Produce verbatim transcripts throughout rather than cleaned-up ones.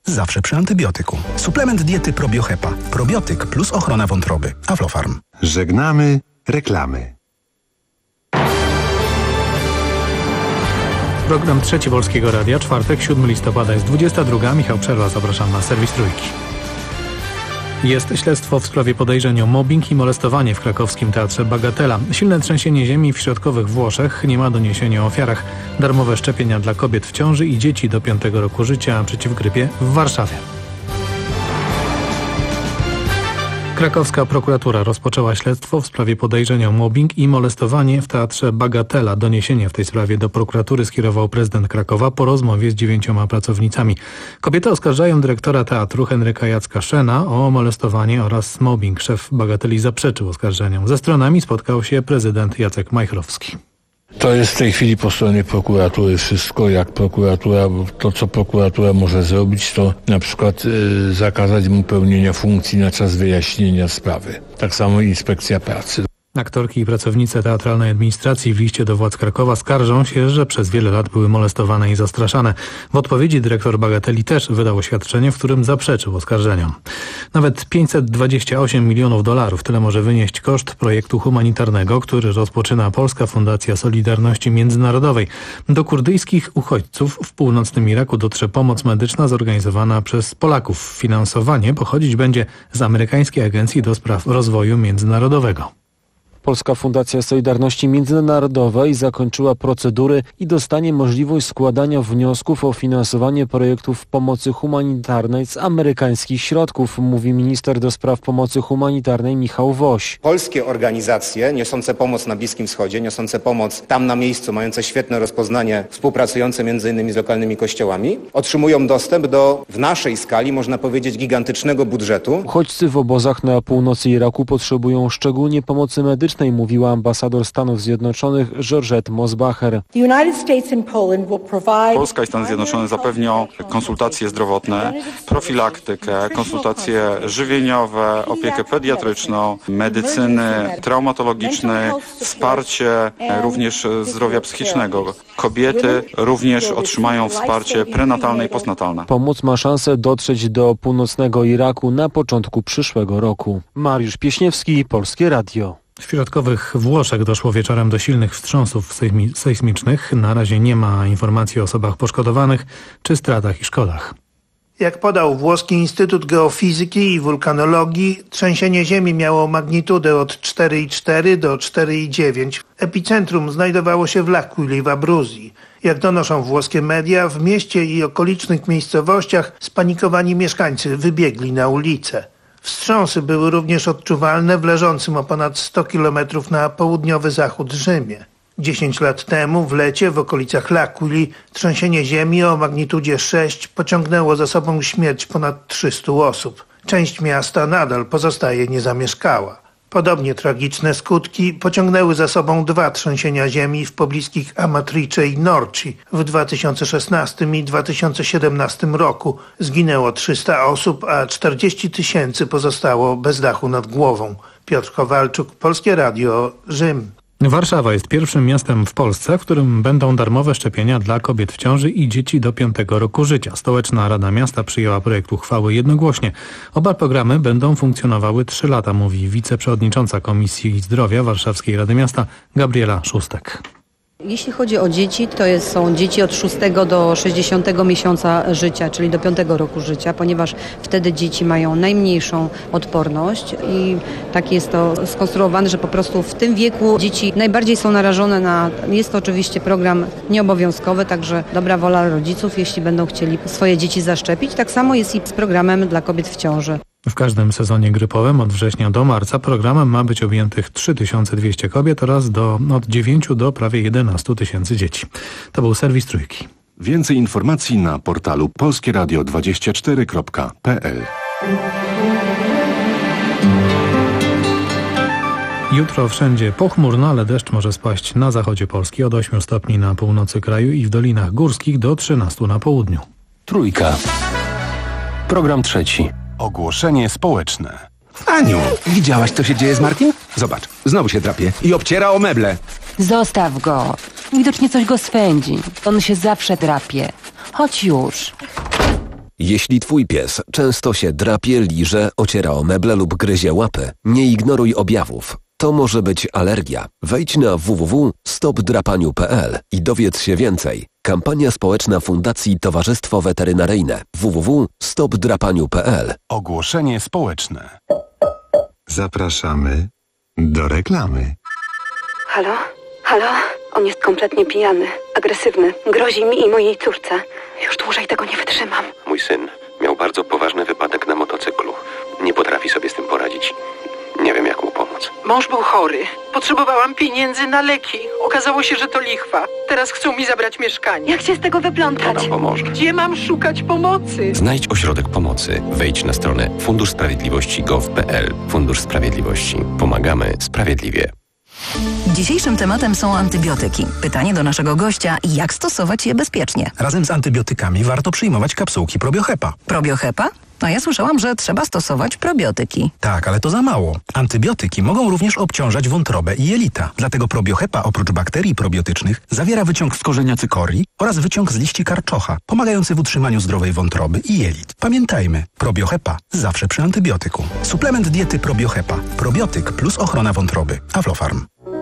zawsze przy antybiotyku. Suplement diety Probiohepa. Probiotyk plus ochrona wątroby. Aflofarm. Żegnamy reklamy. Program Trzeci Polskiego Radia, czwartek, siódmego listopada jest dwudziesta druga. Michał Przerwa, zapraszam na serwis Trójki. Jest śledztwo w sprawie podejrzeń o mobbing i molestowanie w krakowskim Teatrze Bagatela. Silne trzęsienie ziemi w środkowych Włoszech, nie ma doniesienia o ofiarach. Darmowe szczepienia dla kobiet w ciąży i dzieci do piątego roku życia przeciw grypie w Warszawie. Krakowska prokuratura rozpoczęła śledztwo w sprawie podejrzeń o mobbing i molestowanie w Teatrze Bagatela. Doniesienie w tej sprawie do prokuratury skierował prezydent Krakowa po rozmowie z dziewięcioma pracownicami. Kobiety oskarżają dyrektora teatru Henryka Jacka-Szena o molestowanie oraz mobbing. Szef Bagateli zaprzeczył oskarżeniom. Ze stronami spotkał się prezydent Jacek Majchrowski. To jest w tej chwili po stronie prokuratury wszystko, jak prokuratura, bo to co prokuratura może zrobić, to na przykład y, zakazać mu pełnienia funkcji na czas wyjaśnienia sprawy. Tak samo inspekcja pracy. Aktorki i pracownice teatralnej administracji w liście do władz Krakowa skarżą się, że przez wiele lat były molestowane i zastraszane. W odpowiedzi dyrektor Bagateli też wydał oświadczenie, w którym zaprzeczył oskarżeniom. Nawet pięćset dwadzieścia osiem milionów dolarów, tyle może wynieść koszt projektu humanitarnego, który rozpoczyna Polska Fundacja Solidarności Międzynarodowej. Do kurdyjskich uchodźców w północnym Iraku dotrze pomoc medyczna zorganizowana przez Polaków. Finansowanie pochodzić będzie z amerykańskiej Agencji do Spraw Rozwoju Międzynarodowego. Polska Fundacja Solidarności Międzynarodowej zakończyła procedury i dostanie możliwość składania wniosków o finansowanie projektów pomocy humanitarnej z amerykańskich środków, mówi minister do spraw pomocy humanitarnej Michał Woś. Polskie organizacje niosące pomoc na Bliskim Wschodzie, niosące pomoc tam na miejscu, mające świetne rozpoznanie, współpracujące między innymi z lokalnymi kościołami, otrzymują dostęp do w naszej skali, można powiedzieć, gigantycznego budżetu. Uchodźcy w obozach na północy Iraku potrzebują szczególnie pomocy medycznej, mówiła ambasador Stanów Zjednoczonych Georgette Mosbacher. Polska i Stany Zjednoczone zapewnią konsultacje zdrowotne, profilaktykę, konsultacje żywieniowe, opiekę pediatryczną, medycyny traumatologicznej, wsparcie również zdrowia psychicznego. Kobiety również otrzymają wsparcie prenatalne i postnatalne. Pomoc ma szansę dotrzeć do północnego Iraku na początku przyszłego roku. Mariusz Pieśniewski, Polskie Radio. W środkowych Włoszech doszło wieczorem do silnych wstrząsów sejmi- sejsmicznych. Na razie nie ma informacji o osobach poszkodowanych czy stratach i szkodach. Jak podał włoski Instytut Geofizyki i Wulkanologii, trzęsienie ziemi miało magnitudę od cztery i cztery do cztery i dziewięć. Epicentrum znajdowało się w L'Aquili w Abruzji. Jak donoszą włoskie media, w mieście i okolicznych miejscowościach spanikowani mieszkańcy wybiegli na ulice. Wstrząsy były również odczuwalne w leżącym o ponad sto kilometrów na południowy zachód Rzymie. Dziesięć lat temu w lecie w okolicach L'Aquili trzęsienie ziemi o magnitudzie sześć pociągnęło za sobą śmierć ponad trzystu osób. Część miasta nadal pozostaje niezamieszkała. Podobnie tragiczne skutki pociągnęły za sobą dwa trzęsienia ziemi w pobliskich Amatrice i Norci. W dwa tysiące szesnastym i dwa tysiące siedemnastym roku zginęło trzysta osób, a czterdzieści tysięcy pozostało bez dachu nad głową. Piotr Kowalczuk, Polskie Radio, Rzym. Warszawa jest pierwszym miastem w Polsce, w którym będą darmowe szczepienia dla kobiet w ciąży i dzieci do piątego roku życia. Stołeczna Rada Miasta przyjęła projekt uchwały jednogłośnie. Oba programy będą funkcjonowały trzy lata, mówi wiceprzewodnicząca Komisji Zdrowia Warszawskiej Rady Miasta Gabriela Szóstek. Jeśli chodzi o dzieci, to jest, są dzieci od szóstego do sześćdziesiątego miesiąca życia, czyli do piątego roku życia, ponieważ wtedy dzieci mają najmniejszą odporność i tak jest to skonstruowane, że po prostu w tym wieku dzieci najbardziej są narażone na, jest to oczywiście program nieobowiązkowy, także dobra wola rodziców, jeśli będą chcieli swoje dzieci zaszczepić. Tak samo jest i z programem dla kobiet w ciąży. W każdym sezonie grypowym od września do marca programem ma być objętych trzy tysiące dwieście kobiet oraz do, od dziewięciu do prawie jedenastu tysięcy dzieci. To był serwis Trójki. Więcej informacji na portalu polskieradio dwadzieścia cztery kropka p l. Jutro wszędzie pochmurno, ale deszcz może spaść na zachodzie Polski od ośmiu stopni na północy kraju i w dolinach górskich do trzynastu na południu. Trójka. Program trzeci. Ogłoszenie społeczne. Aniu, widziałaś, co się dzieje z Markiem? Zobacz, znowu się drapie i obciera o meble. Zostaw go. Widocznie coś go swędzi. On się zawsze drapie. Chodź już. Jeśli twój pies często się drapie, liże, ociera o meble lub gryzie łapy, nie ignoruj objawów. To może być alergia. Wejdź na w w w kropka stop drapaniu kropka p l i dowiedz się więcej. Kampania społeczna Fundacji Towarzystwo Weterynaryjne. w w w kropka stop drapaniu kropka p l. Ogłoszenie społeczne. Zapraszamy do reklamy. Halo? Halo? On jest kompletnie pijany, agresywny, grozi mi i mojej córce. Już dłużej tego nie wytrzymam. Mój syn miał bardzo poważny wypadek na motocyklu. Nie potrafi sobie z tym poradzić. Nie wiem, jak mu pomóc. Mąż był chory. Potrzebowałam pieniędzy na leki. Okazało się, że to lichwa. Teraz chcą mi zabrać mieszkanie. Jak się z tego wyplątać? To nam pomoże. Gdzie mam szukać pomocy? Znajdź ośrodek pomocy. Wejdź na stronę fundusz sprawiedliwości kropka gov kropka p l. Fundusz Sprawiedliwości. Pomagamy sprawiedliwie. Dzisiejszym tematem są antybiotyki. Pytanie do naszego gościa, jak stosować je bezpiecznie? Razem z antybiotykami warto przyjmować kapsułki ProbioHepa. ProbioHepa? A ja słyszałam, że trzeba stosować probiotyki. Tak, ale to za mało. Antybiotyki mogą również obciążać wątrobę i jelita. Dlatego ProbioHepa oprócz bakterii probiotycznych zawiera wyciąg z korzenia cykorii oraz wyciąg z liści karczocha, pomagający w utrzymaniu zdrowej wątroby i jelit. Pamiętajmy, ProbioHepa zawsze przy antybiotyku. Suplement diety ProbioHepa. Probiotyk plus ochrona wątroby. Aflofarm.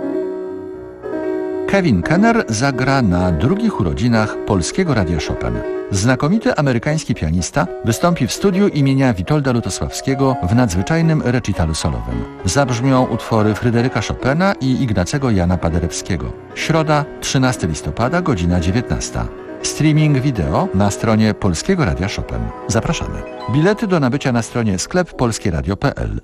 Kevin Kenner zagra na drugich urodzinach Polskiego Radia Chopin. Znakomity amerykański pianista wystąpi w studiu imienia Witolda Lutosławskiego w nadzwyczajnym recitalu solowym. Zabrzmią utwory Fryderyka Chopina i Ignacego Jana Paderewskiego. Środa, trzynastego listopada, godzina dziewiętnasta. Streaming wideo na stronie Polskiego Radia Chopin. Zapraszamy. Bilety do nabycia na stronie sklep polskieradio kropka p l.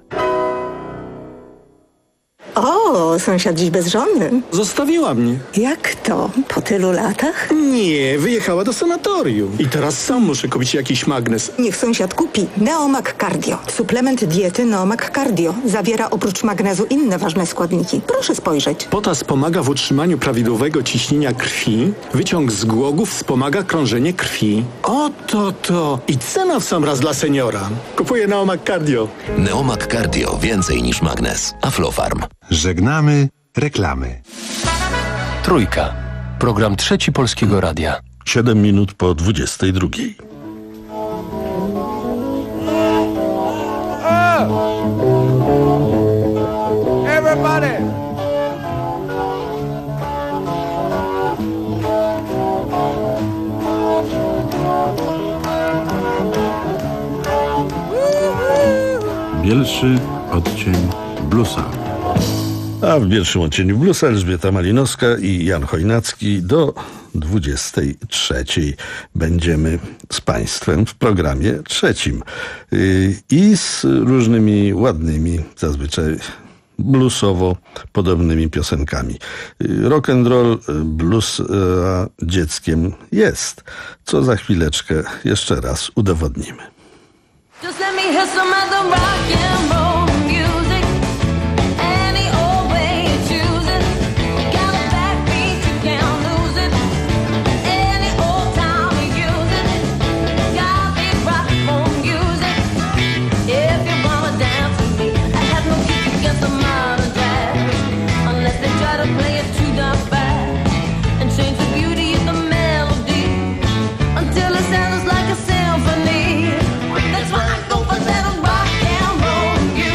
O, sąsiad dziś bez żony. Zostawiła mnie. Jak to? Po tylu latach? Nie, wyjechała do sanatorium. I teraz sam muszę kupić jakiś magnes. Niech sąsiad kupi Neomag Cardio. Suplement diety Neomag Cardio. Zawiera oprócz magnezu inne ważne składniki. Proszę spojrzeć. Potas pomaga w utrzymaniu prawidłowego ciśnienia krwi. Wyciąg z głogów wspomaga krążenie krwi. Oto to. I cena w sam raz dla seniora. Kupuję Neomag Cardio. Neomag Cardio. Więcej niż magnes. Aflofarm. Żegnamy reklamy. Trójka. Program Trzeci Polskiego Radia. Siedem minut po dwudziestej drugiej. Everybody! Bielszy odcień bluesa. A w pierwszym odcieniu bluesa Elżbieta Malinowska i Jan Chojnacki. Do dwudziestej trzeciej będziemy z Państwem w programie trzecim. I z różnymi ładnymi, zazwyczaj bluesowo podobnymi piosenkami. Rock and roll, blues a dzieckiem jest, co za chwileczkę jeszcze raz udowodnimy. Just let me hear some of the rock and roll music. Any old way you choose it. Got a backbeat, you can't lose it. Any old time you use it. Got big rock and music. If you wanna dance with me, I have no kick against the modern jazz. Unless they try to play it too darn fast and change the beauty of the melody until it sounds like a symphony. That's why I go for that rock and roll music.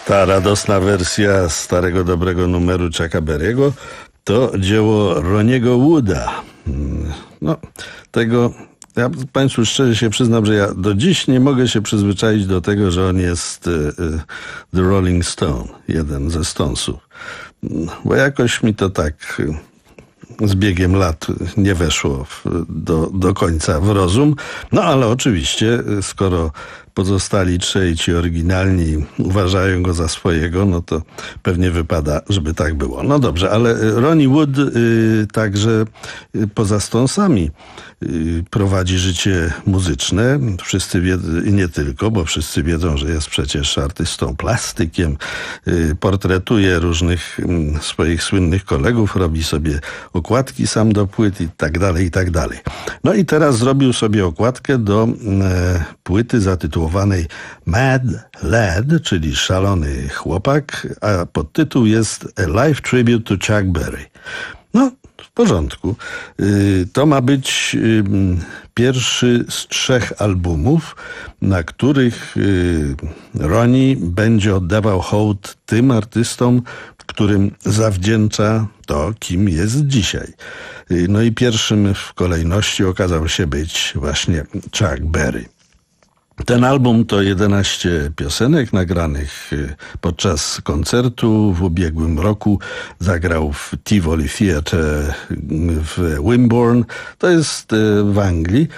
Ta radosna wersja starego, dobrego numeru Chucka Berry'ego to dzieło Roniego Wooda. No, tego... Ja Państwu szczerze się przyznam, że ja do dziś nie mogę się przyzwyczaić do tego, że on jest y, y, The Rolling Stone, jeden ze Stonesów. Bo jakoś mi to tak y, z biegiem lat nie weszło w, do, do końca w rozum. No ale oczywiście, skoro pozostali trzej ci oryginalni uważają go za swojego, no to pewnie wypada, żeby tak było. No dobrze, ale Ronnie Wood y, także y, poza Stonesami y, prowadzi życie muzyczne. Wszyscy wiedzą, i nie tylko, bo wszyscy wiedzą, że jest przecież artystą plastykiem, y, portretuje różnych y, swoich słynnych kolegów, robi sobie okładki sam do płyt i tak dalej, i tak dalej. No i teraz zrobił sobie okładkę do y, płyty zatytułowanej Mad Lad, czyli szalony chłopak, a podtytuł jest A Live Tribute to Chuck Berry. No, w porządku. To ma być pierwszy z trzech albumów, na których Ronnie będzie oddawał hołd tym artystom, którym zawdzięcza to, kim jest dzisiaj. No i pierwszym w kolejności okazał się być właśnie Chuck Berry. Ten album to jedenaście piosenek nagranych podczas koncertu w ubiegłym roku. Zagrał w Tivoli Theatre w Wimborne. To jest w Anglii.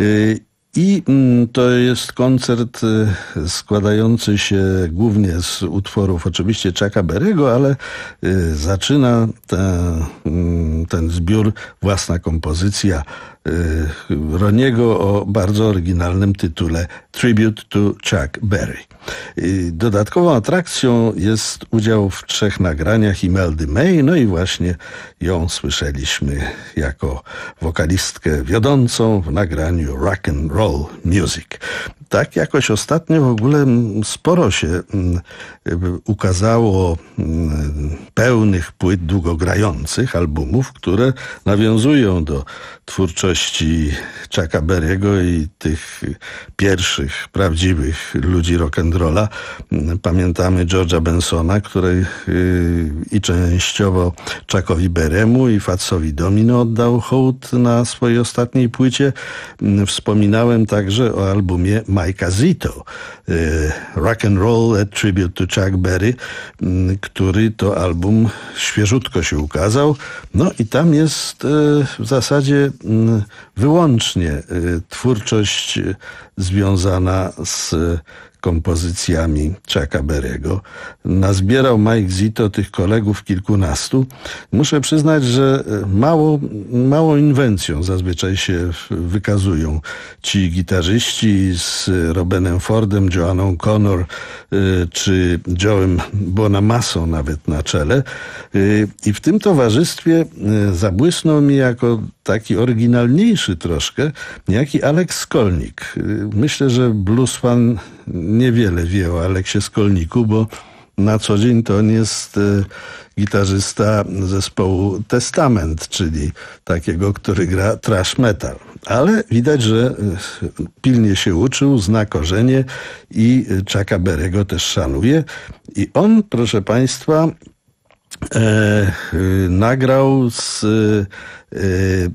I to jest koncert składający się głównie z utworów oczywiście Chucka Berry'ego, ale zaczyna ta, ten zbiór własna kompozycja Roniego o bardzo oryginalnym tytule Tribute to Chuck Berry. Dodatkową atrakcją jest udział w trzech nagraniach Imeldy May, no i właśnie ją słyszeliśmy jako wokalistkę wiodącą w nagraniu Rock and Roll Music. Tak jakoś ostatnio w ogóle sporo się ukazało pełnych płyt długogrających, albumów, które nawiązują do twórczości Chucka Berry'ego i tych pierwszych, prawdziwych ludzi rock'n'rolla. Pamiętamy George'a Bensona, który i częściowo Chuckowi Berry'emu i Fatsowi Domino oddał hołd na swojej ostatniej płycie. Wspominałem także o albumie Mike'a Zito, Rock and Roll A Tribute to Chuck Berry, który to album świeżutko się ukazał. No i tam jest w zasadzie wyłącznie twórczość związana z kompozycjami Chucka Berry'ego. Nazbierał Mike Zito tych kolegów kilkunastu. Muszę przyznać, że mało, małą inwencją zazwyczaj się wykazują ci gitarzyści z Robenem Fordem, Joanną Connor czy Joe'em Bonamassą nawet na czele. I w tym towarzystwie zabłysnął mi jako taki oryginalniejszy troszkę niejaki Alex Skolnick. Myślę, że blues fan niewiele wie o Aleksie Skolniku, bo na co dzień to on jest gitarzysta zespołu Testament, czyli takiego, który gra thrash metal. Ale widać, że pilnie się uczył, zna korzenie i Chucka Berry'ego też szanuje. I on, proszę Państwa, E, y, nagrał z, y, y,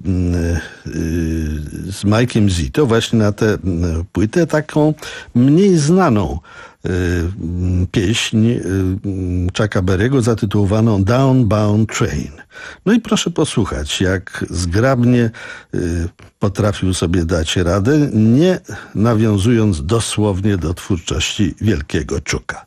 z Mike'em Zito właśnie na tę płytę taką mniej znaną y, pieśń y, Chucka Berry'ego zatytułowaną Downbound Train. No i proszę posłuchać, jak zgrabnie y, potrafił sobie dać radę, nie nawiązując dosłownie do twórczości wielkiego Chucka.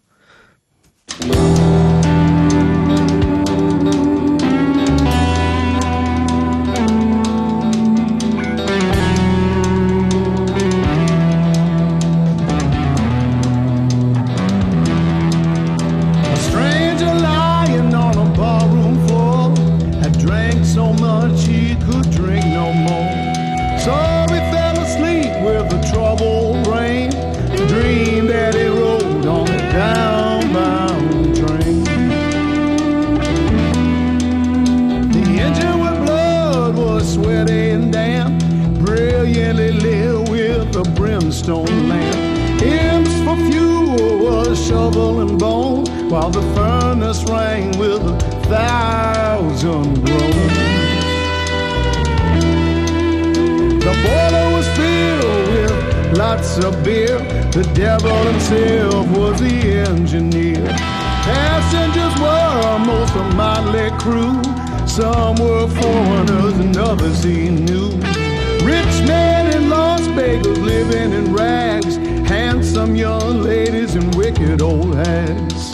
Brimstone lamp, hymns for fuel was shovel and bone, while the furnace rang with a thousand groans. The boiler was filled with lots of beer. The devil himself was the engineer. Passengers were most a motley crew. Some were foreigners and others he knew. Rich men in Las Vegas living in rags, handsome young ladies and wicked old hags.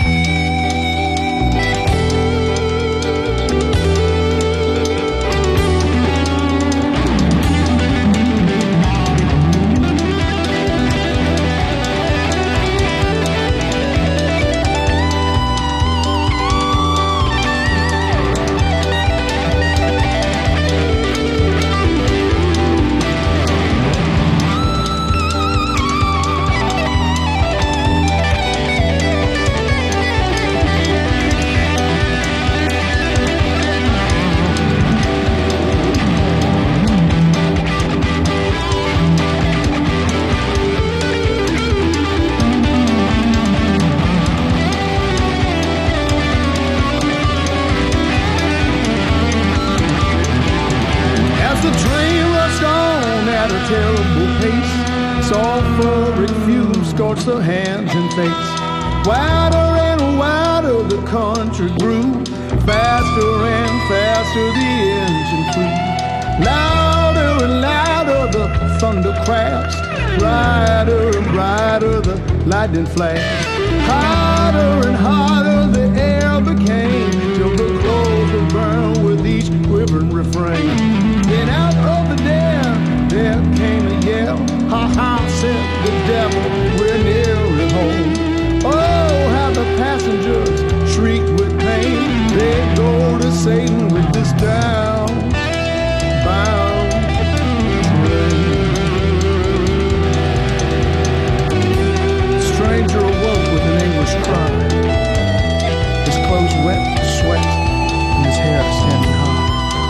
The hands and face. Wider and wider the country grew. Faster and faster the engine flew. Louder and louder the thunder crashed. Brighter and brighter the lightning flashed. Hotter and hotter the air became, till the clothes would burn with each quivering refrain. Then out of the dam there came a yell. Ha ha, said the devil, we're near at home. Oh, how the passengers shrieked with pain. They go to Satan with this down bound train. The stranger awoke with an anguished cry. His clothes wet with sweat and his hair standing high.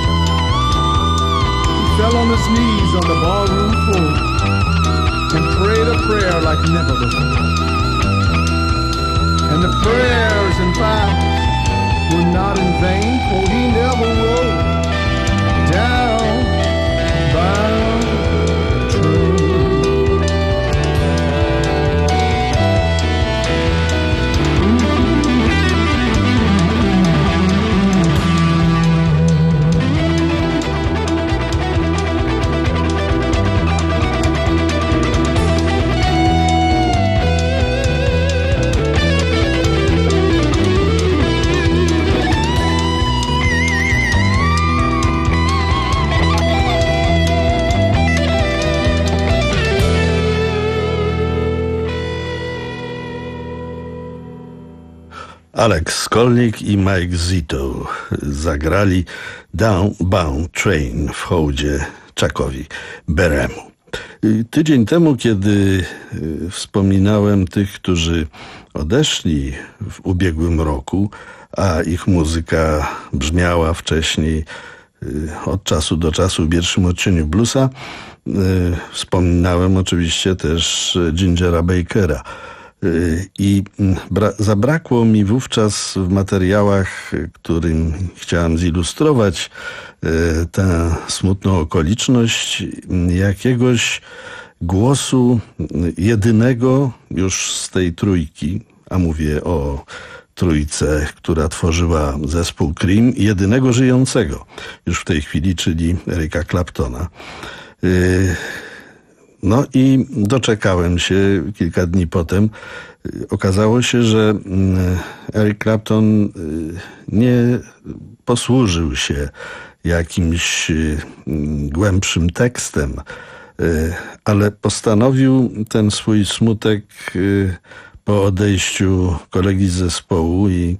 He fell on his knees on the ballroom floor and prayed a prayer like never before. And the prayers and vows were not in vain, for he never rolled down bound train. Alex Skolnick i Mike Zito zagrali Downbound Train w hołdzie Chuckowi Berry'emu. Tydzień temu, kiedy wspominałem tych, którzy odeszli w ubiegłym roku, a ich muzyka brzmiała wcześniej od czasu do czasu w pierwszym odcieniu bluesa, wspominałem oczywiście też Gingera Bakera. I bra- zabrakło mi wówczas w materiałach, którym chciałem zilustrować e, tę smutną okoliczność, jakiegoś głosu jedynego już z tej trójki, a mówię o trójce, która tworzyła zespół Cream, jedynego żyjącego już w tej chwili, czyli Erika Claptona. E, No i doczekałem się kilka dni potem. Okazało się, że Eric Clapton nie posłużył się jakimś głębszym tekstem, ale postanowił ten swój smutek po odejściu kolegi z zespołu i,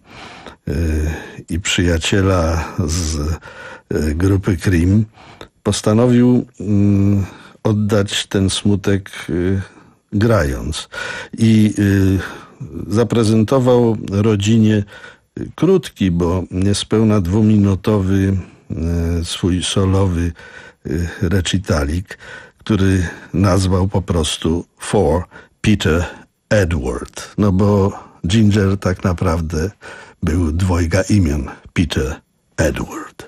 i przyjaciela z grupy Cream, postanowił oddać ten smutek y, grając. I y, zaprezentował rodzinie krótki, bo niespełna dwuminutowy y, swój solowy y, recitalik, który nazwał po prostu For Peter Edward. No bo Ginger tak naprawdę był dwojga imion. Peter Edward.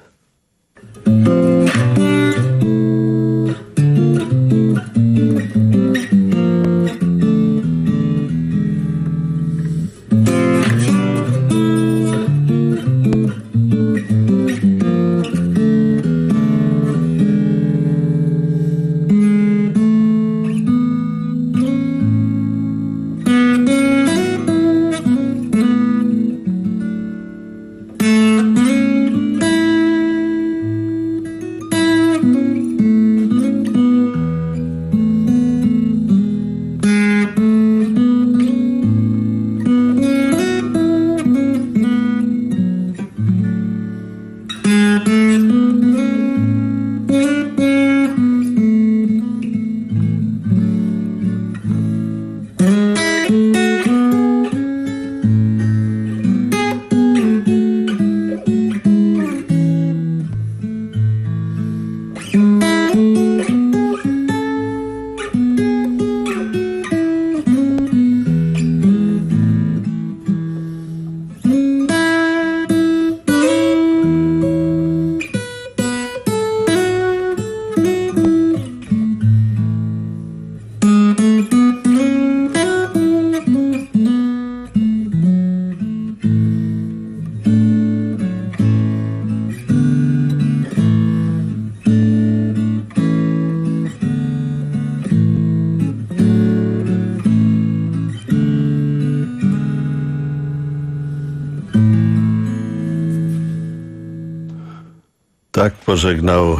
Tak pożegnał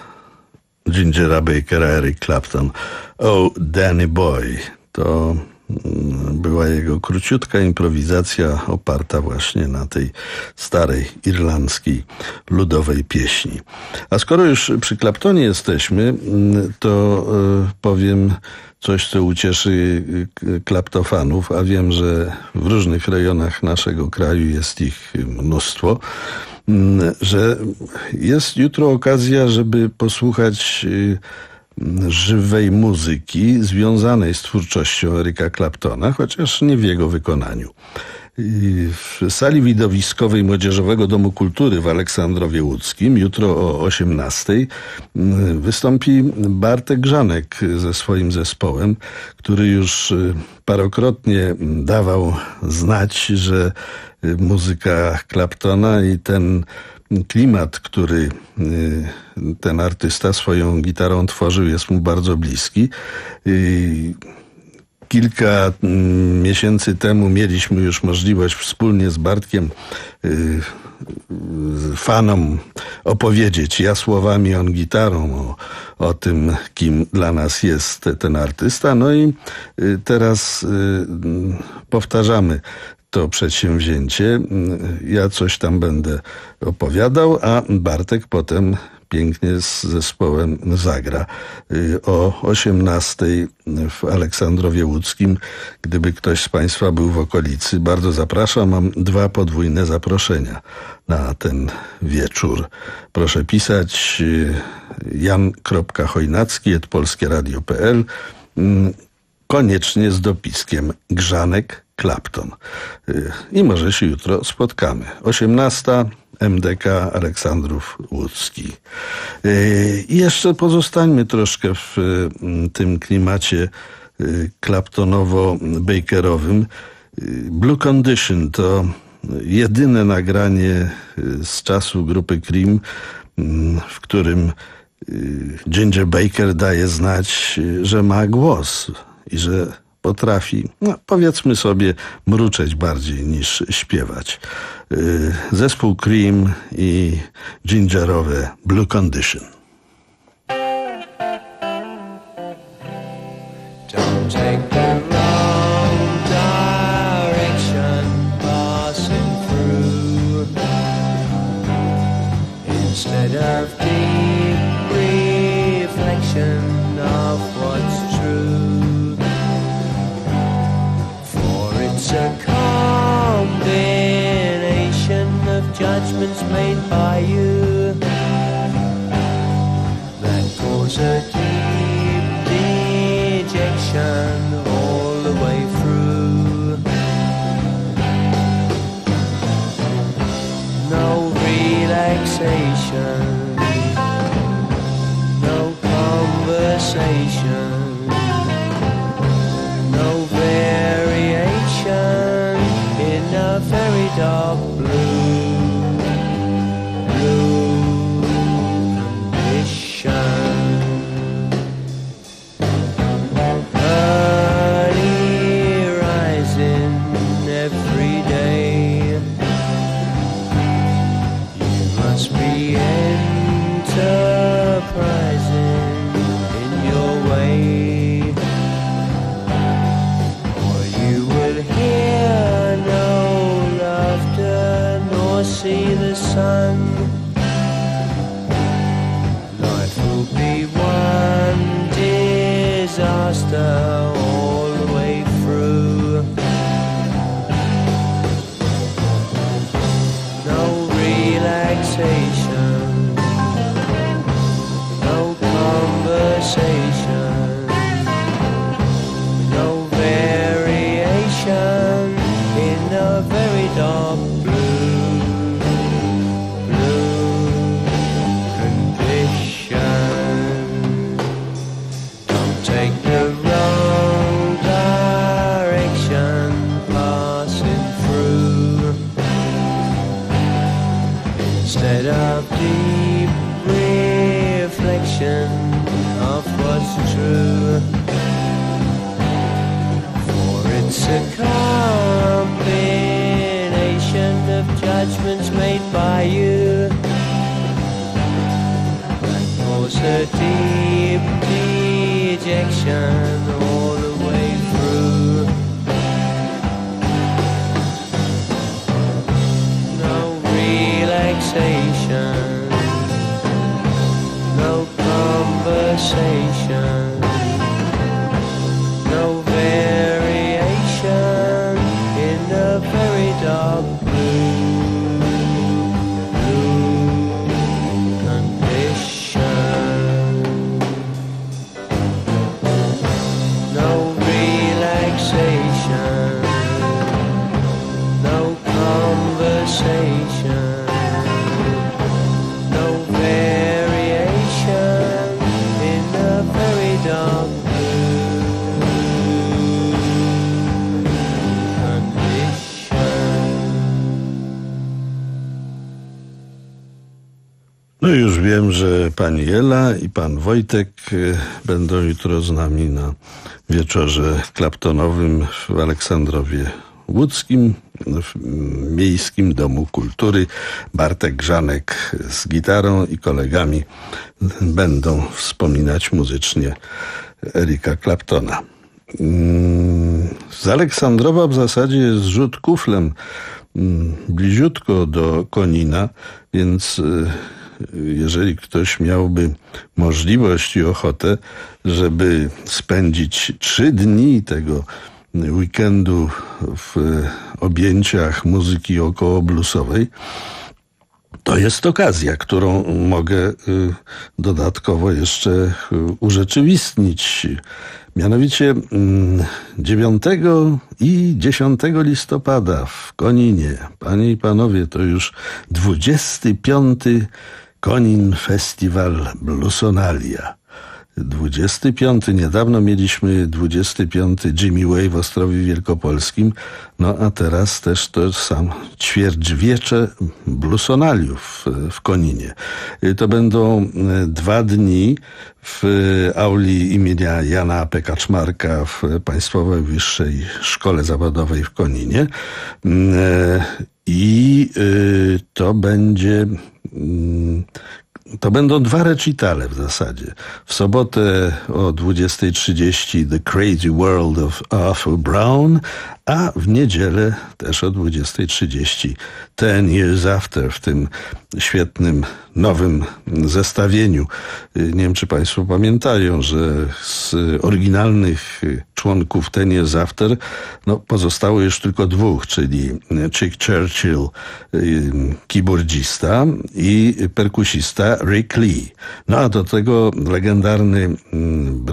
Gingera Bakera Eric Clapton. Oh, Danny Boy. To była jego króciutka improwizacja oparta właśnie na tej starej irlandzkiej ludowej pieśni. A skoro już przy Claptonie jesteśmy, to powiem coś, co ucieszy klaptofanów, a wiem, że w różnych rejonach naszego kraju jest ich mnóstwo, że jest jutro okazja, żeby posłuchać żywej muzyki związanej z twórczością Erica Claptona, chociaż nie w jego wykonaniu. W sali widowiskowej Młodzieżowego Domu Kultury w Aleksandrowie Łódzkim jutro o osiemnastej wystąpi Bartek Grzanek ze swoim zespołem, który już parokrotnie dawał znać, że muzyka Claptona i ten klimat, który ten artysta swoją gitarą tworzył, jest mu bardzo bliski. Kilka miesięcy temu mieliśmy już możliwość wspólnie z Bartkiem fanom opowiedzieć, ja słowami, on gitarą, o, o tym, kim dla nas jest ten artysta. No i teraz powtarzamy to przedsięwzięcie. Ja coś tam będę opowiadał, a Bartek potem pięknie z zespołem zagra o osiemnastej w Aleksandrowie Łódzkim. Gdyby ktoś z Państwa był w okolicy, bardzo zapraszam. Mam dwa podwójne zaproszenia na ten wieczór. Proszę pisać jan kropka chojnacki at polskie radio kropka p l, koniecznie z dopiskiem Grzanek Clapton. I może się jutro spotkamy. osiemnasta M D K Aleksandrów Łódzki. I jeszcze pozostańmy troszkę w tym klimacie Claptonowo-Bakerowym. Blue Condition to jedyne nagranie z czasu grupy Cream, w którym Ginger Baker daje znać, że ma głos i że potrafi, no, powiedzmy sobie, mruczeć bardziej niż śpiewać. Zespół Cream i gingerowe Blue Condition. Don't take the wrong direction passing through. Instead of deep reflection of what's true. For it's a combination of judgments made by you that cause a deep dejection. relaxation, no variation in a very dark blue, blue condition. Early rising every day, you must be enterprising in your way, or you will hear no laughter nor see the sun. Life will be one disaster all the way through. No relaxation, no conversation, no variation in a very dark blue, blue condition. Don't take the wrong direction passing through. Instead of deep reflection of what's true, for it's a combination of judgments made by you that cause a deep dejection all the way through. No relaxation, no conversation, no variation in a very dark blue, blue condition. No relaxation, no conversation, no variation in a very dark blue condition. No i już wiem, że pani Ela i pan Wojtek y, będą jutro z nami na wieczorze klaptonowym w Aleksandrowie Łódzkim, w Miejskim Domu Kultury. Bartek Grzanek z gitarą i kolegami będą wspominać muzycznie Erika Claptona. Z Aleksandrowa w zasadzie jest rzut kuflem bliziutko do Konina, więc jeżeli ktoś miałby możliwość i ochotę, żeby spędzić trzy dni tego weekendu w objęciach muzyki około bluesowej, to jest okazja, którą mogę dodatkowo jeszcze urzeczywistnić. Mianowicie dziewiątego i dziesiątego listopada w Koninie, panie i panowie, to już dwudziesty piąty Konin Festiwal Bluesonalia. dwudziesty piąty, niedawno mieliśmy dwudziesty piąty Jimmy Way w Ostrowie Wielkopolskim, no a teraz też to sam ćwierćwiecze bluesonaliów w Koninie. To będą dwa dni w auli imienia Jana P. Kaczmarka w Państwowej Wyższej Szkole Zawodowej w Koninie i to będzie... To będą dwa recitale w zasadzie. W sobotę o dwudziestej trzydzieści The Crazy World of Arthur Brown, a w niedzielę też o dwudziestej trzydzieści Ten Years After, w tym świetnym, nowym zestawieniu. Nie wiem, czy państwo pamiętają, że z oryginalnych członków Ten Years After no, pozostało już tylko dwóch, czyli Chick Churchill, keyboardzista, i perkusista Rick Lee. No a do tego legendarny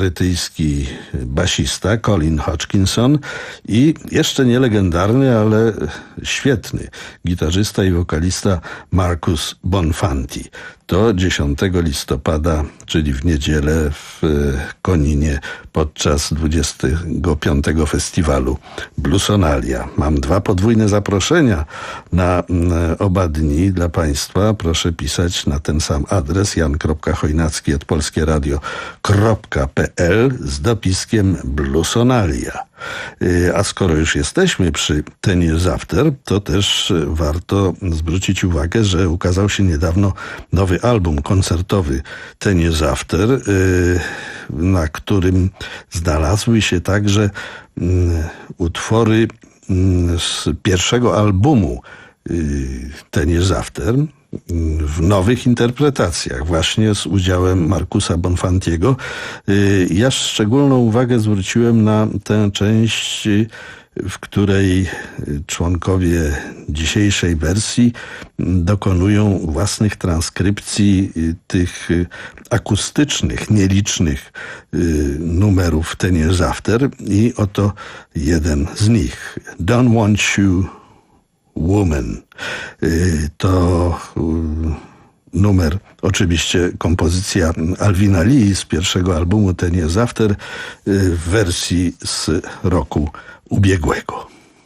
brytyjski basista Colin Hodgkinson i jeszcze nie legendarny, ale świetny gitarzysta i wokalista Marcus Bonfanti. To dziesiątego listopada, czyli w niedzielę w Koninie podczas dwudziestego piątego festiwalu Bluesonalia. Mam dwa podwójne zaproszenia na oba dni dla Państwa. Proszę pisać na ten sam adres jan kropka chojnacki at polskieradio kropka p l z dopiskiem Bluesonalia. A skoro już jesteśmy przy Ten Years After, to też warto zwrócić uwagę, że ukazał się niedawno nowy album koncertowy Ten Years After, na którym znalazły się także utwory z pierwszego albumu Ten Years After w nowych interpretacjach, właśnie z udziałem Marcusa Bonfantiego. Ja szczególną uwagę zwróciłem na tę część, w której członkowie dzisiejszej wersji dokonują własnych transkrypcji tych akustycznych, nielicznych numerów Ten Years After i oto jeden z nich. Don't Want You Woman. To numer, oczywiście kompozycja Alvina Lee z pierwszego albumu Ten Years After w wersji z roku ubiegłego.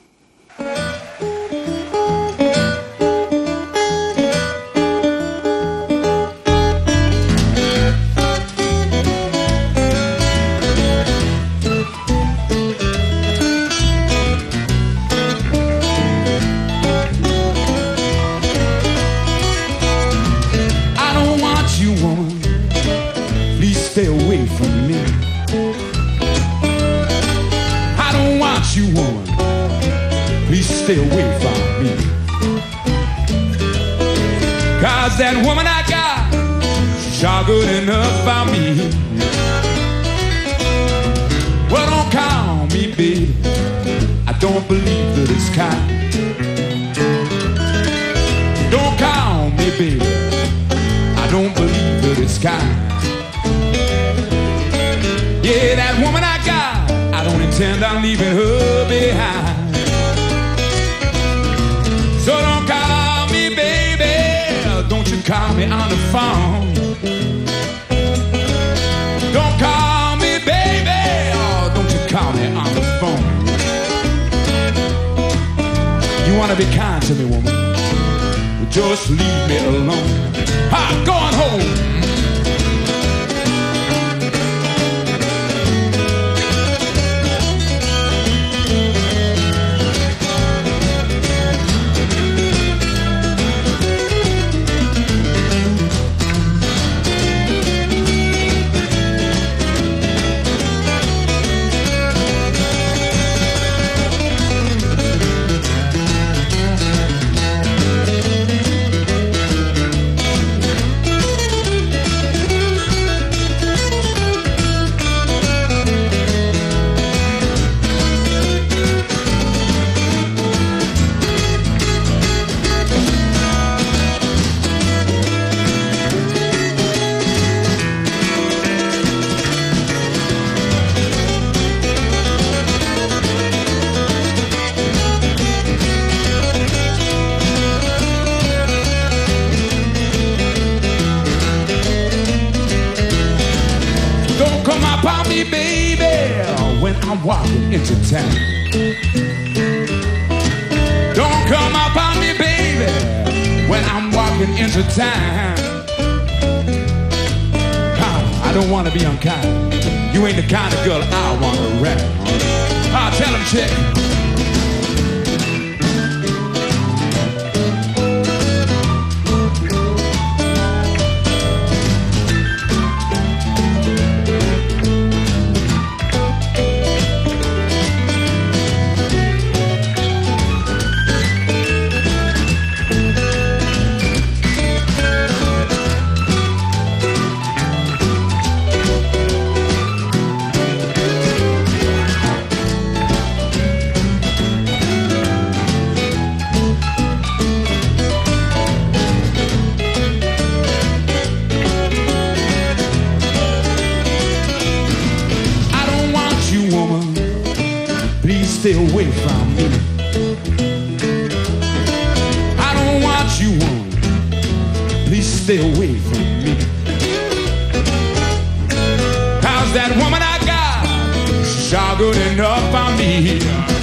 Stay away from me. I don't want you, woman. Please stay away from me. Cause that woman I got, she's sure good enough for me. Well, don't call me, baby. I don't believe that it's kind. Don't call me, baby. I don't believe that it's kind. Yeah, that woman I got, I don't intend on leaving her behind. So don't call me, baby. Don't you call me on the phone. Don't call me, baby. Oh, don't you call me on the phone. You wanna be kind to me, woman? Just leave me alone. I'm going home. Walking into town. Don't come up on me, baby, when I'm walking into town. Oh, I don't want to be unkind. You ain't the kind of girl I want around. I'll tell him, chick. stay away from me. I don't want you, woman. Please stay away from me. Cause that woman I got, she's all good enough for me.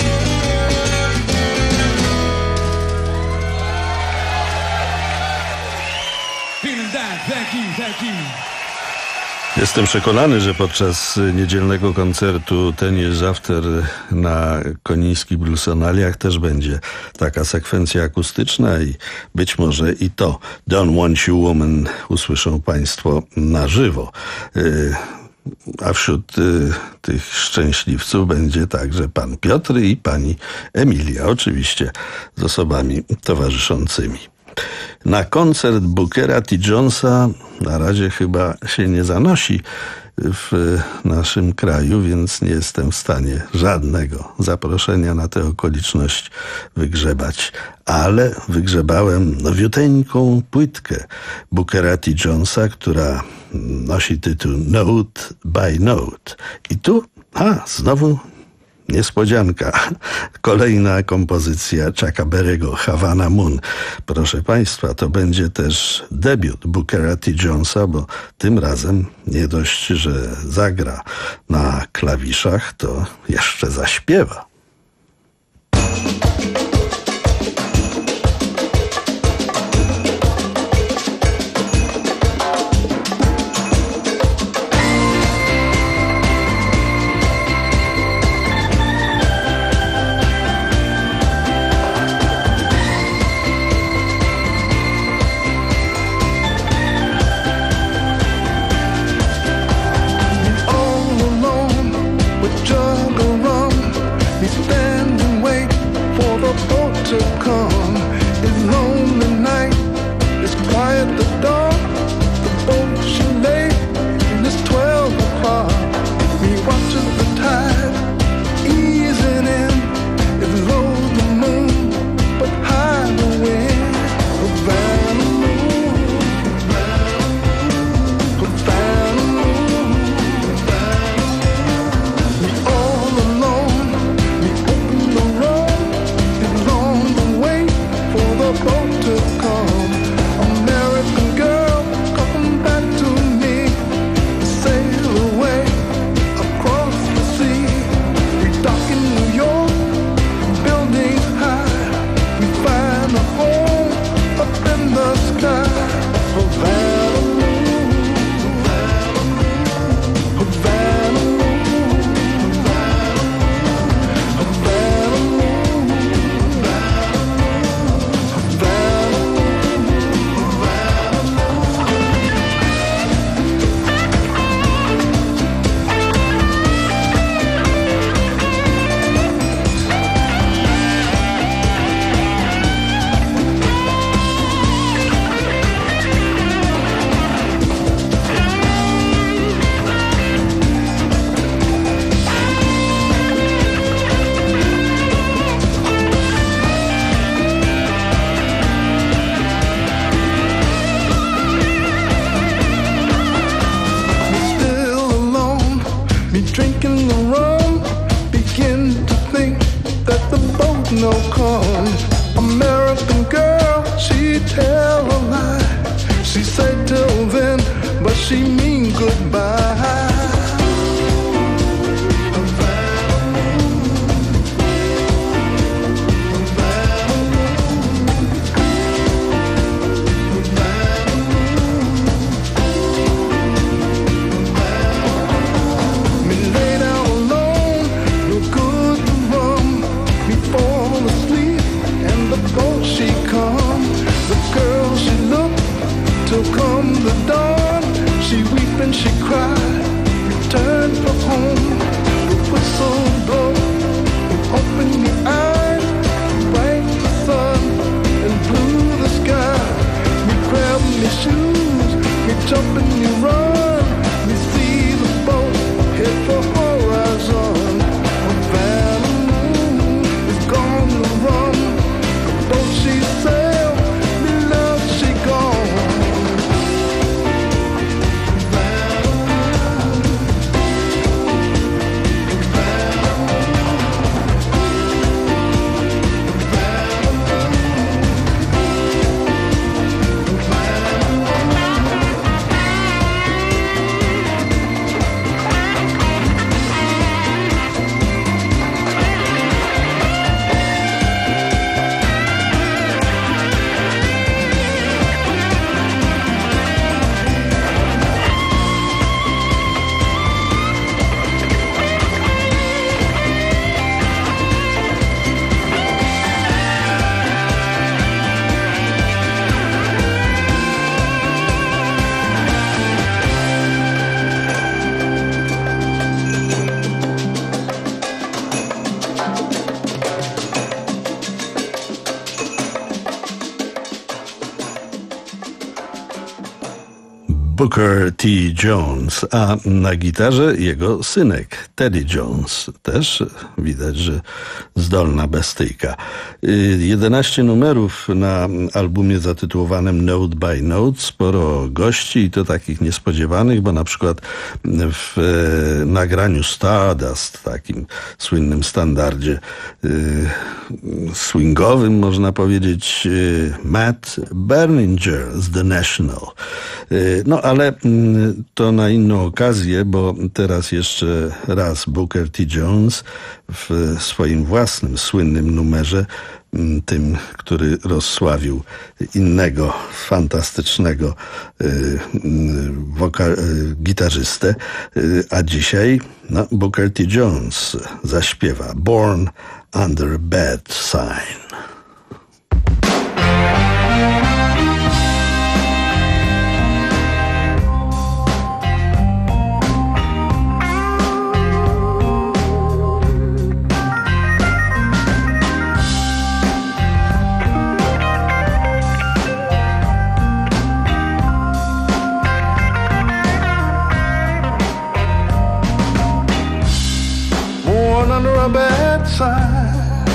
Thank you, thank you. Jestem przekonany, że podczas niedzielnego koncertu Ten Years After na Konińskich Bluesonaliach też będzie taka sekwencja akustyczna i być może i to Don't Want You Woman usłyszą Państwo na żywo. A wśród y, tych szczęśliwców będzie także pan Piotr i pani Emilia, oczywiście z osobami towarzyszącymi. Na koncert Bookera T. Jonesa na razie chyba się nie zanosi w naszym kraju, więc nie jestem w stanie żadnego zaproszenia na tę okoliczność wygrzebać. Ale wygrzebałem nowiuteńką płytkę Bookera T. Jonesa, która nosi tytuł Note by Note. I tu, a znowu niespodzianka. Kolejna kompozycja Chucka Berry'ego, Havana Moon. Proszę Państwa, to będzie też debiut Bookera T. Jonesa, bo tym razem nie dość, że zagra na klawiszach, to jeszcze zaśpiewa. Till come the dawn, she weep and she cry. Booker T. Jones, a na gitarze jego synek Teddy Jones. Też widać, że zdolna bestyjka. jedenaście numerów na albumie zatytułowanym Note by Note. Sporo gości i to takich niespodziewanych, bo na przykład w e, nagraniu Stardust, takim słynnym standardzie e, swingowym, można powiedzieć, e, Matt Berninger z The National. E, no ale m, to na inną okazję, bo teraz jeszcze raz Booker T. Jones w swoim własnym słynnym numerze, tym, który rozsławił innego fantastycznego y, woka- y, gitarzystę, y, a dzisiaj no, Booker T. Jones zaśpiewa Born Under Bad Sign. A bad sign.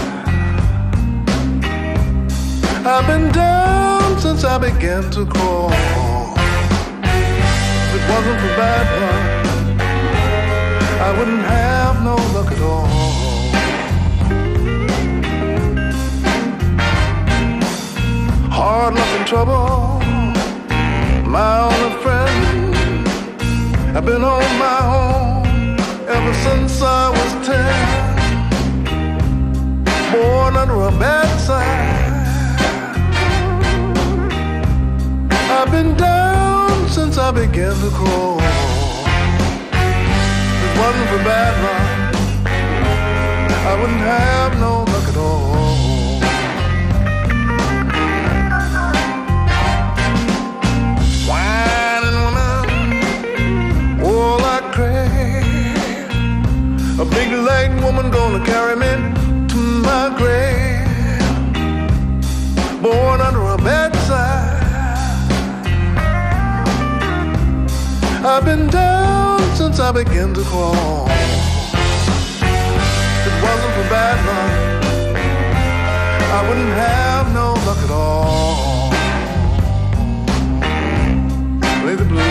I've been down since I began to crawl. If it wasn't for bad luck, I wouldn't have no luck at all. Hard luck and trouble, my only friend. I've been on my own ever since I was ten. Born under a bad sign. I've been down since I began to crawl. If it wasn't for bad luck, I wouldn't have no luck at all. Whining woman, all I crave. A big leg woman gonna carry me my grave, born under a bad sign. I've been down since I began to crawl. If it wasn't for bad luck, I wouldn't have no luck at all. Play the blues.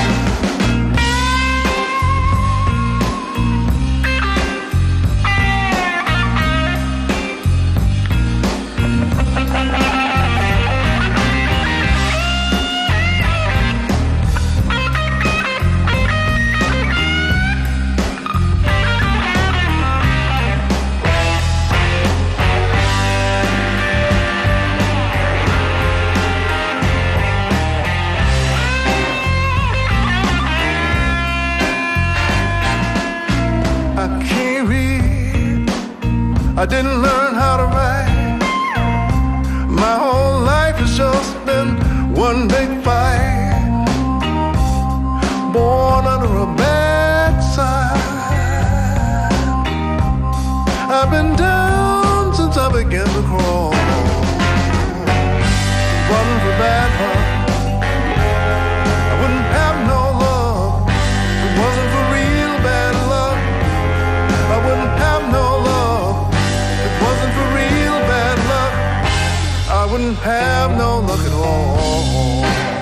I didn't learn how to write. My whole life has just been one big fight. Born under a bad sign. I've been down since I began to crawl. If it wasn't for bad luck, I wouldn't have no luck. If it wasn't for real bad luck, I wouldn't have no luck. Wasn't for real bad luck, I wouldn't have no luck at all.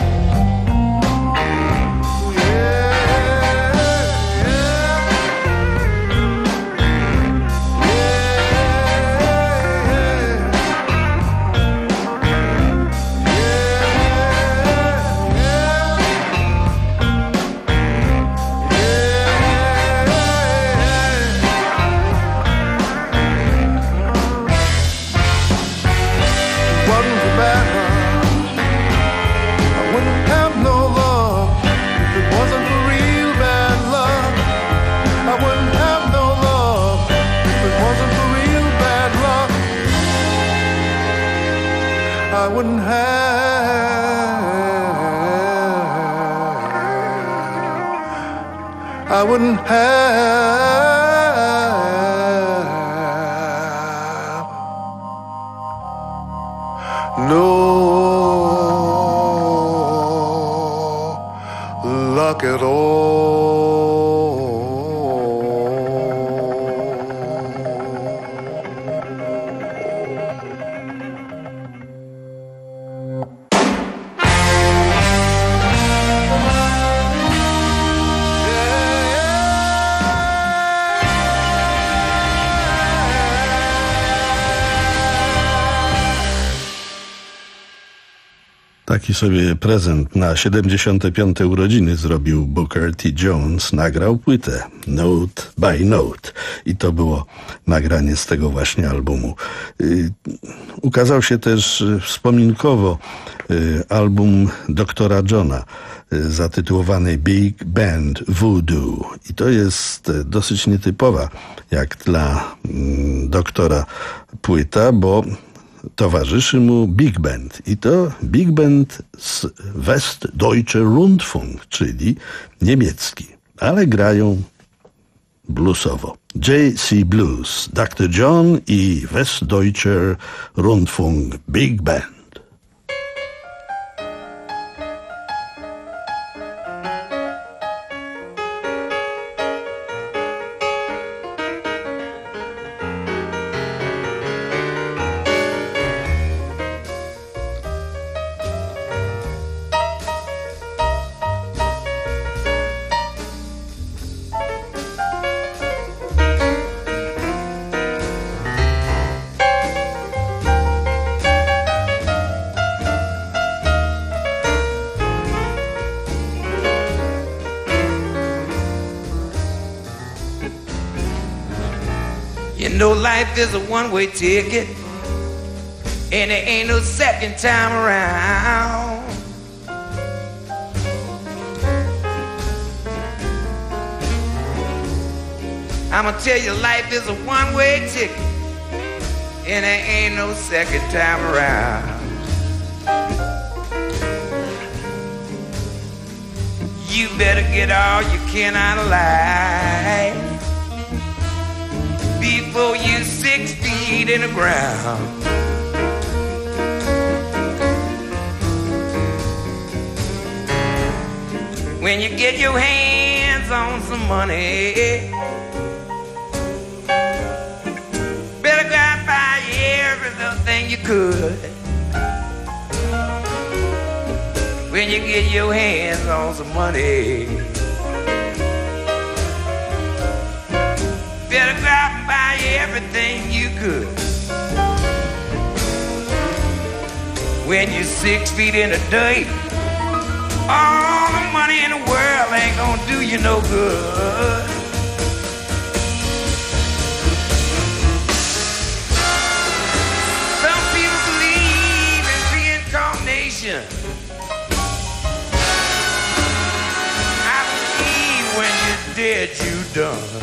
I wouldn't have, I wouldn't have no Taki sobie prezent na siedemdziesiąte piąte urodziny zrobił Booker T. Jones. Nagrał płytę Note by Note i to było nagranie z tego właśnie albumu. Yy, ukazał się też wspominkowo yy, album doktora Johna yy, zatytułowany Big Band Voodoo i to jest yy, dosyć nietypowa jak dla yy, doktora płyta, bo towarzyszy mu Big Band i to Big Band z Westdeutsche Rundfunk, czyli niemiecki, ale grają bluesowo. J C Blues, doktor John i Westdeutscher Rundfunk Big Band. You know life is a one-way ticket, and there ain't no second time around. I'ma tell you life is a one-way ticket, and there ain't no second time around. You better get all you can out of life before you're six feet in the ground. When you get your hands on some money, better go out and buy every little thing you could. When you get your hands on some money, better go out and buy everything you could. When you're six feet in the dirt, all the money in the world ain't gonna do you no good. Some people believe in reincarnation. I believe when you're dead, you done.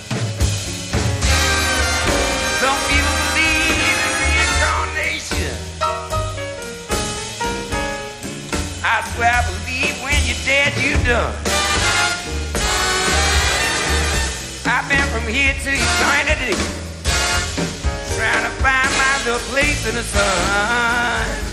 Some people believe in reincarnation. I swear I believe when you're dead, you done. I've been from here to eternity, trying to find my little place in the sun.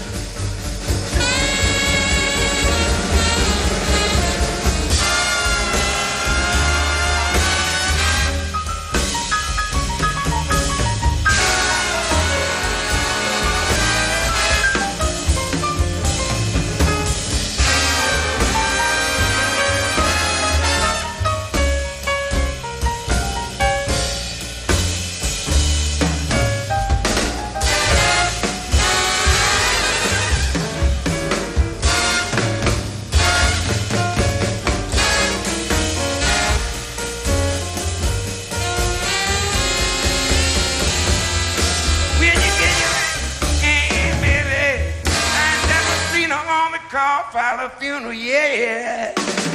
File a funeral, yeah.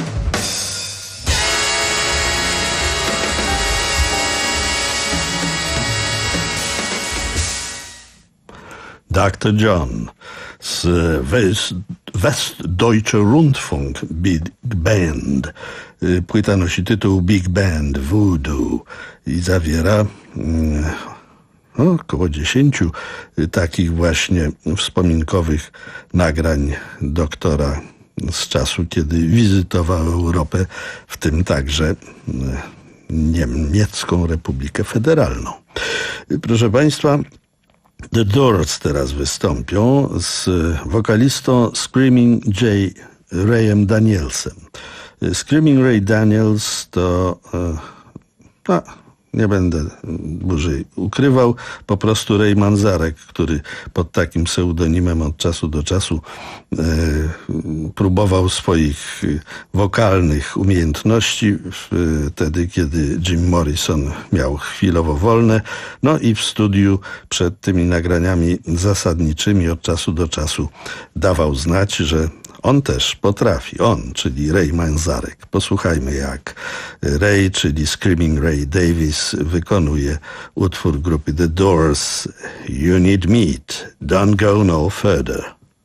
doktor John z West, Westdeutsche Rundfunk Big Band. Płyta nosi tytuł Big Band Voodoo i zawiera mm, no, około dziesięciu takich właśnie wspominkowych nagrań doktora z czasu, kiedy wizytował Europę, w tym także Niemiecką Republikę Federalną. Proszę Państwa, The Doors teraz wystąpią z wokalistą Screaming J. Rayem Danielsem. Screaming Ray Daniels to... No, nie będę dłużej ukrywał. Po prostu Ray Manzarek, który pod takim pseudonimem od czasu do czasu e, próbował swoich wokalnych umiejętności wtedy, kiedy Jim Morrison miał chwilowo wolne. No i w studiu przed tymi nagraniami zasadniczymi od czasu do czasu dawał znać, że on też potrafi, on, czyli Ray Manzarek. Posłuchajmy, jak Ray, czyli Screaming Ray Davis, wykonuje utwór grupy The Doors, You Need Meat, Don't Go No Further.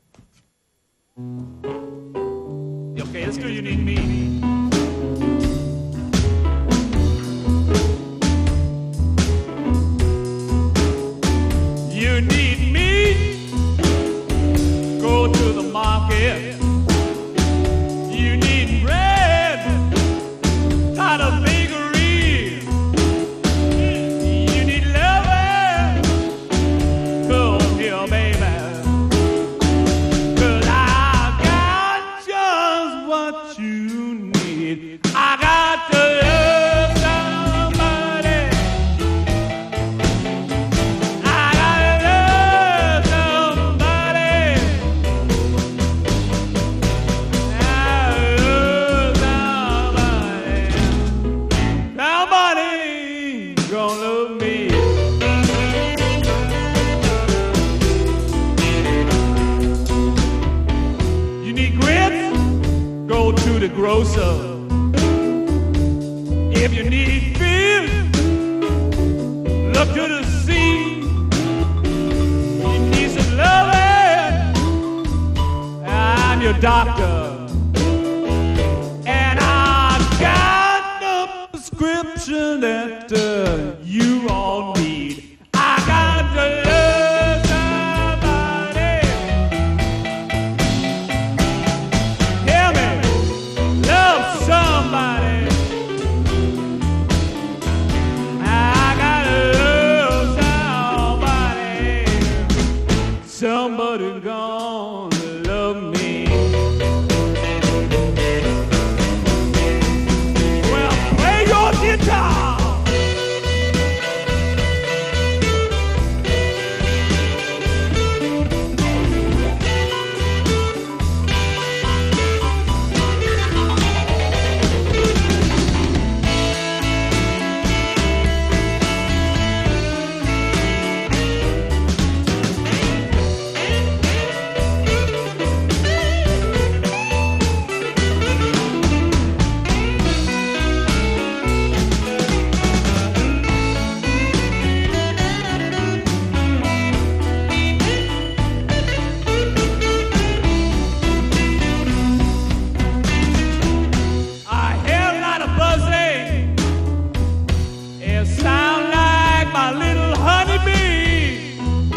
Okay, let's do You Need Meat. You need meat, go to the market. You need bread, at a bakery. You need love, come here, baby. 'Cause I got just what you need. I got to love somebody. I gotta love somebody. I love somebody. Somebody gonna love me. You need grits? Go to the grocer. If you need fish, look to the sea. You need some loving, I'm your doctor. And I've got the prescription that uh, you all need. I got to love somebody. Hear me, love somebody. I gotta love somebody. Somebody gonna love me. Well, play your guitar. I hear a lot of buzzing. It sound like my little honeybee.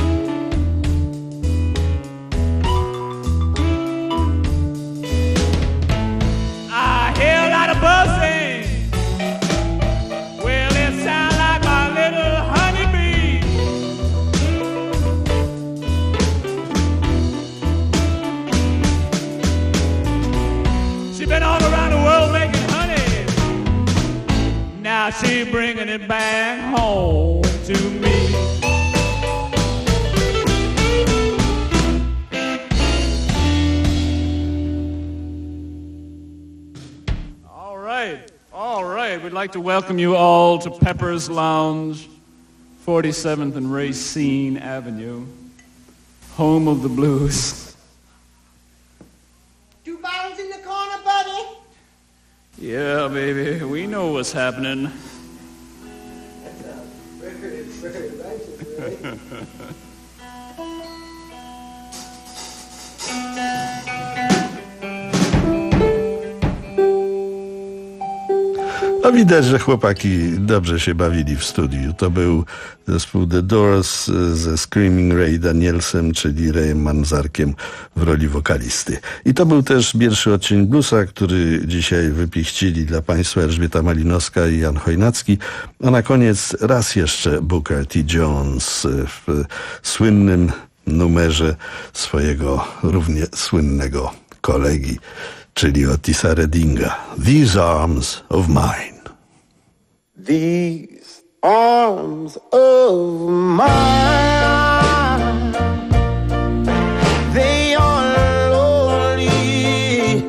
I hear a lot of buzzing. Well, it sound like my little honeybee. She been all around the world making honey. Now she bringing it back home to me. All right, all right. We'd like to welcome you all to Pepper's Lounge, forty-seventh and Racine Avenue, home of the blues. Two bottles in the corner, buddy. Yeah, baby, we know what's happening. No widać, że chłopaki dobrze się bawili w studiu. To był zespół The Doors ze Screaming Ray Danielsem, czyli Rayem Manzarkiem w roli wokalisty. I to był też pierwszy odcień bluesa, który dzisiaj wypichcili dla Państwa Elżbieta Malinowska i Jan Chojnacki. A na koniec raz jeszcze Booker T. Jones w słynnym numerze swojego równie słynnego kolegi, czyli Otisa Reddinga. These Arms of Mine. These arms of mine. They are lonely,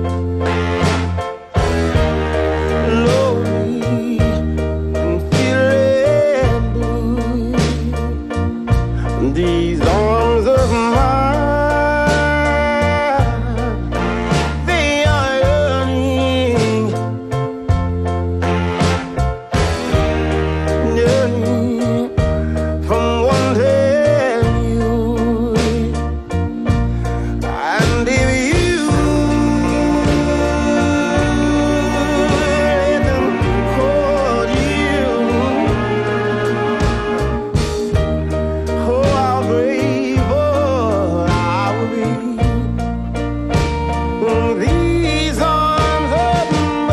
lonely and feeling blue. These arms of mine, they are yearning, yearning from wanting you. And if you let them hold you, oh, how grateful I will be. These arms of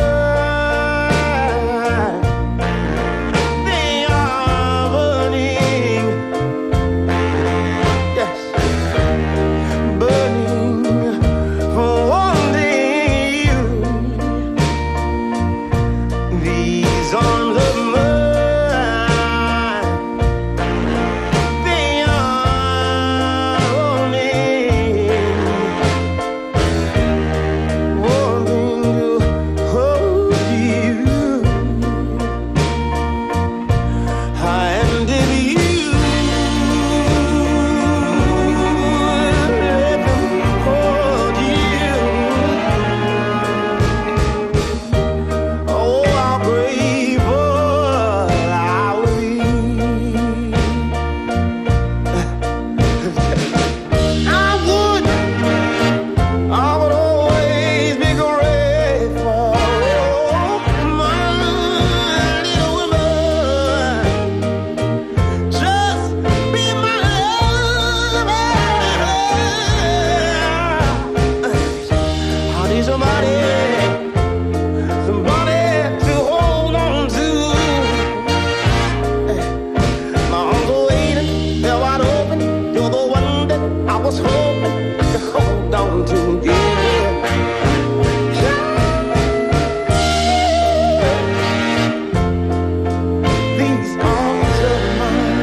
mine, they are burning, yes, burning for wanting you. These arms of mine, they are wanting, wanting to hold you. And if you let them hold you, oh, how grateful I will be. I would, I would always be grateful, my little woman. Just be my lover. I need somebody, somebody to hold on to. My arms are waiting, they're wide open. You're the one that I was hoping to hold on to. Yeah. These arms of mine.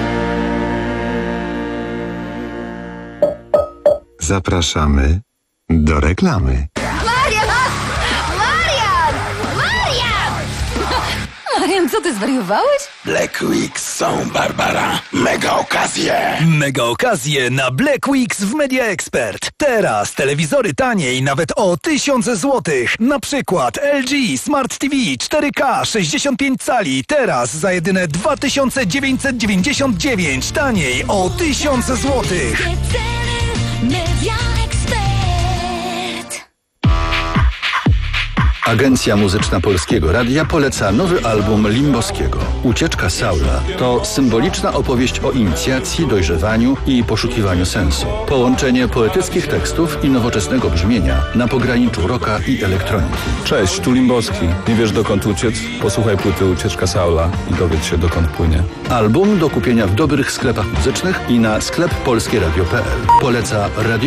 Zapraszamy do reklamy. Marian! Marian! Marian! Marian, co ty zwariowałeś? Black Weeks są, Barbara. Mega okazje. Mega okazje na Black Weeks w Media Expert. Teraz telewizory taniej nawet o tysiąc złotych. Na przykład L G Smart T V cztery K sześćdziesiąt pięć cali. Teraz za jedyne dwa tysiące dziewięćset dziewięćdziesiąt dziewięć. Taniej o tysiąc złotych. Media Expert. Agencja Muzyczna Polskiego Radia poleca nowy album Limboskiego. Ucieczka Saula to symboliczna opowieść o inicjacji, dojrzewaniu i poszukiwaniu sensu. Połączenie poetyckich tekstów i nowoczesnego brzmienia na pograniczu rocka i elektroniki. Cześć, tu Limboski. Nie wiesz dokąd uciec? Posłuchaj płyty Ucieczka Saula i dowiedz się dokąd płynie. Album do kupienia w dobrych sklepach muzycznych i na sklep polskieradio kropka p l. Poleca Radio